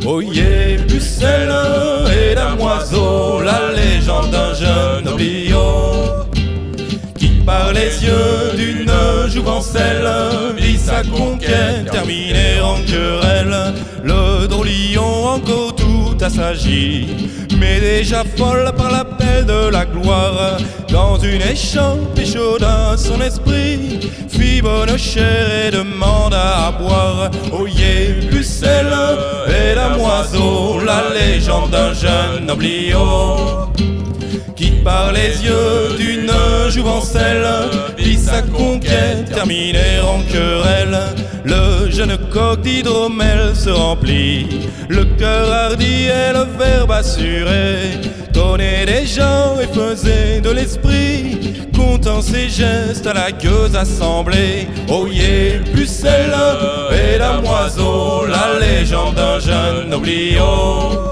Oyez, pucelle et damoiseau, la légende d'un jeune obliot qui par les yeux d'une jouvencelle vit sa conquête terminée en querelle. Le drôlillon encore tout assagi, mais déjà folle par l'appel de la gloire, dans une échampe chaude à son esprit, fit bonne chère et demanda à boire. Oyez, pucelle et damoiseau, la légende d'un jeune obliot qui par les yeux d'une jouvencelle vit sa conquête terminée en querelle. Le jeune coq d'hydromel se remplit, le cœur hardi et le verbe assuré, donnait des gens et faisait de l'esprit, comptant ses gestes à la gueuse assemblée. Oyez, pucelle et damoiseau, la légende d'un jeune obliot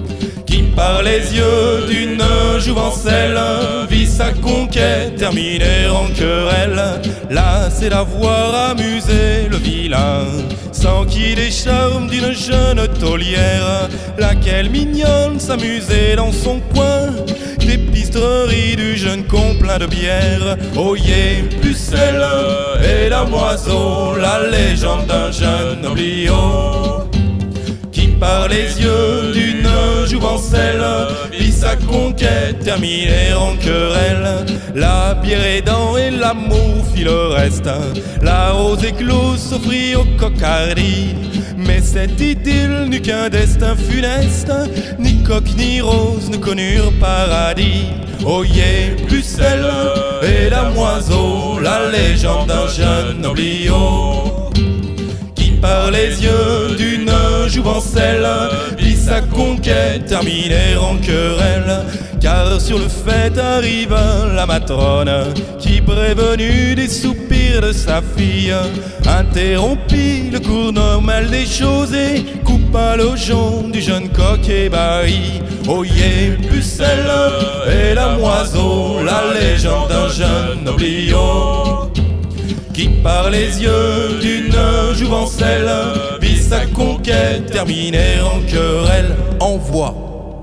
qui par les yeux d'une jouvencelle vit sa conquête terminée en querelle. Là c'est d'avoir amusé le vilain, sans qu'il ait charme d'une jeune taulière, laquelle mignonne s'amusait dans son coin des pistreries du jeune con plein de bière. Oyez, pucelle et damoiseau, la légende d'un jeune obliot qui par les yeux d'une jouvencelle vit sa conquête terminée en querelle. La bière aidant et l'amour fit le reste, la rose éclose s'offrit au coq hardi, mais cette idylle n'eut qu'un destin funeste, ni coq ni rose ne connurent paradis. Oyez, pucelle et damoiseau, la légende d'un jeune obliot qui par les yeux d'une jouvencelle vit sa conquête terminée en querelle. Car sur le fait arriva la matrone, qui prévenue des soupirs de sa fille interrompit le cours normal des choses et coupa le jonc du jeune coq ébahi. Oyez, pucelle et damoiseau, la légende d'un jeune obliot qui par les yeux d'une jouvencelle vit sa conquête terminée en querelle. Envoie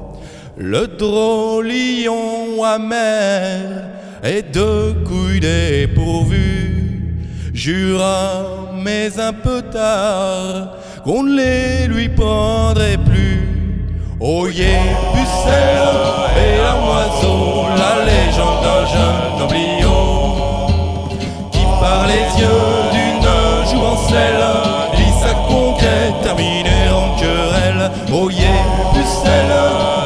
le drôlillon amer et deux couilles dépourvues jura, mais un peu tard, qu'on ne les lui prendrait plus. Oyez, pucelle et damoiseau, la légende d'un jeune obliot qui par les yeux d'une jouvencelle vit sa conquête terminée en querelle. Oyez, pucelle